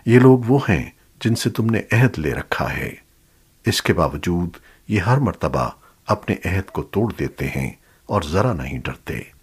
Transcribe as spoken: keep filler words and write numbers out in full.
ये लोग वो हैं जिनसे तुमने अहद ले रखा है। इसके बावजूद ये हर मर्तबा अपने अहद को तोड़ देते हैं और जरा नहीं डरते।